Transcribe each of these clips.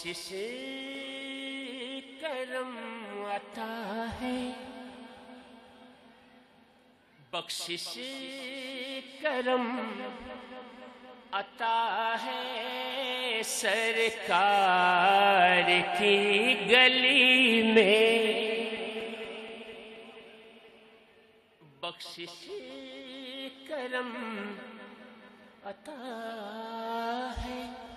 بخشش کرم عطا ہے، بخشش کرم عطا ہے، سرکار کی گلی میں بخشش کرم عطا ہے،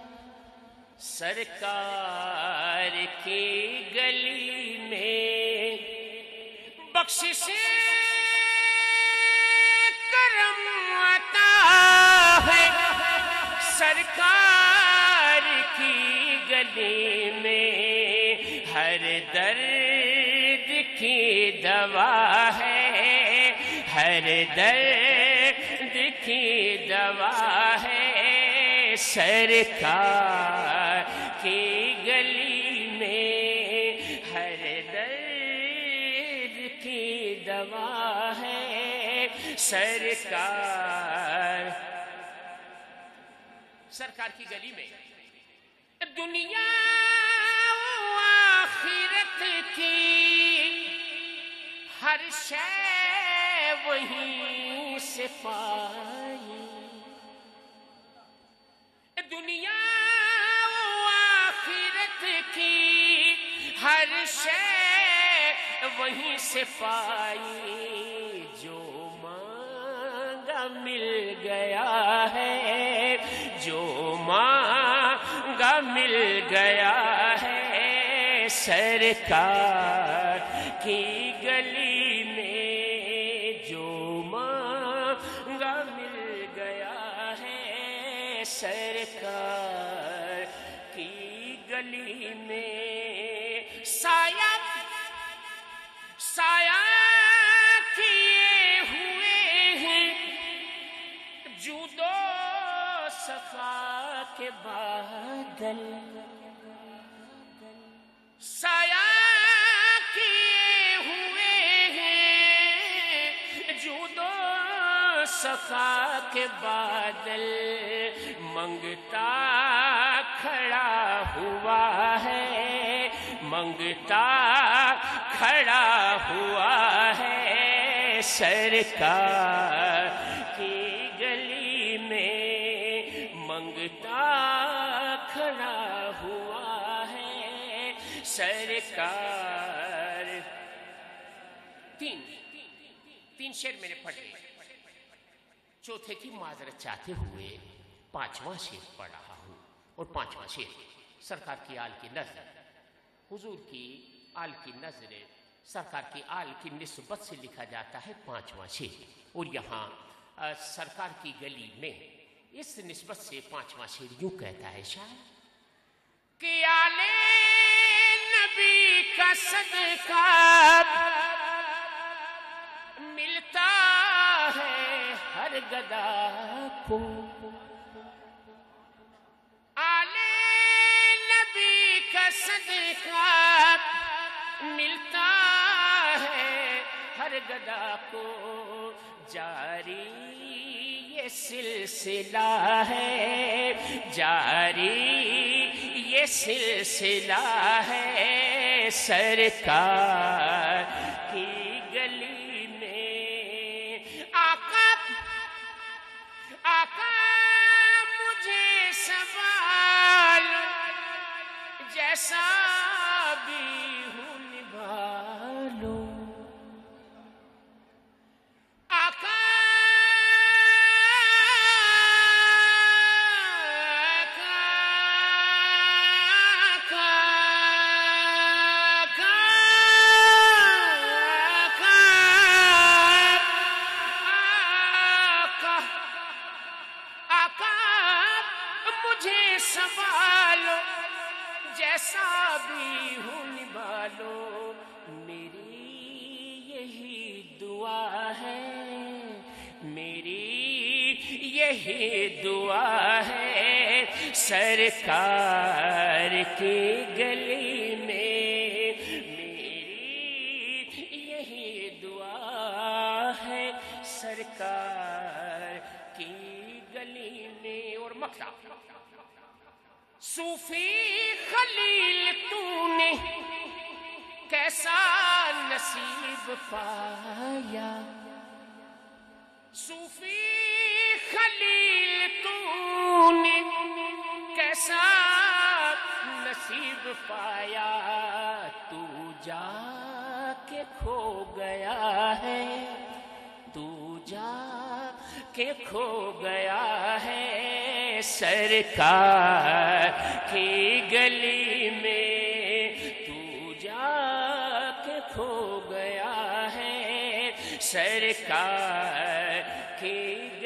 سرکار کی گلی میں بخشش کرم عطا ہے، سرکار کی گلی میں ہر درد کی دوا ہے، ہر درد کی دوا ہے، سرکار کی گلی میں ہر درد کی دوا ہے، سرکار کی گلی میں دنیا و آخرت کی ہر شے وہیں سے پائی، دنیا و آخرت کی ہر شے وہیں سے پائی، جو مانگا مل گیا ہے، جو مانگا مل گیا ہے، سرکار کی گلی میں جو مانگا مل گیا ہے، سرکار کی گلی میں سایہ کیے ہوئے ہیں جود و صفا کے بادل، سایہ کیے ہوئے ہیں جود و صفا کے بادل، منگتا کھڑا ہوا ہے، منگتا کھڑا ہوا ہے، سرکار کی گلی میں منگتا کھڑا ہوا ہے، سرکار۔ تین شعر میں نے پڑھے، چوتھے کی معذرت چاہتے ہوئے پانچواں شعر پڑھ رہا ہوں، اور پانچواں شعر سرکار کی آل کی نظر، حضور کی آل کی نظر، سرکار کی آل کی نسبت سے لکھا جاتا ہے پانچواں شعر، اور یہاں سرکار کی گلی میں اس نسبت سے پانچواں شعر یوں کہتا ہے شاعر کہ آل نبی کا صدقہ ملتا ہے ہر گدا کو، آل نبی کا صدقہ ملتا ہے ہر گدا کو، جاری یہ سلسلہ ہے، جاری یہ سلسلہ ہے، سرکار کی گلی میں آقا مجھے سوال جیسا بھی ہوں نبھا لو، آقا مجھے سنبھالو جیسا بھی ہوں نبھالو، میری یہی دعا ہے، میری یہی دعا ہے، سرکار کی گلی میں میری یہی دعا ہے، سرکار کی گلی میں۔ اور مقطع صوفی خلیل کیسا نصیب پایا صوفی خلیل تو نے کیسا نصیب پایا تو جا کے کھو گیا ہے تو جا کے کھو گیا ہے سرکار کی گلی میں تو جا کے کھو گیا ہے سرکار کی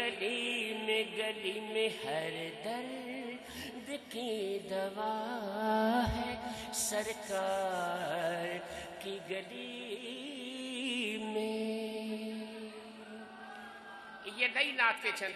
گلی میں ہر درد کی دوا ہے سرکار کی گلی میں. یہ نئی نعت کے چند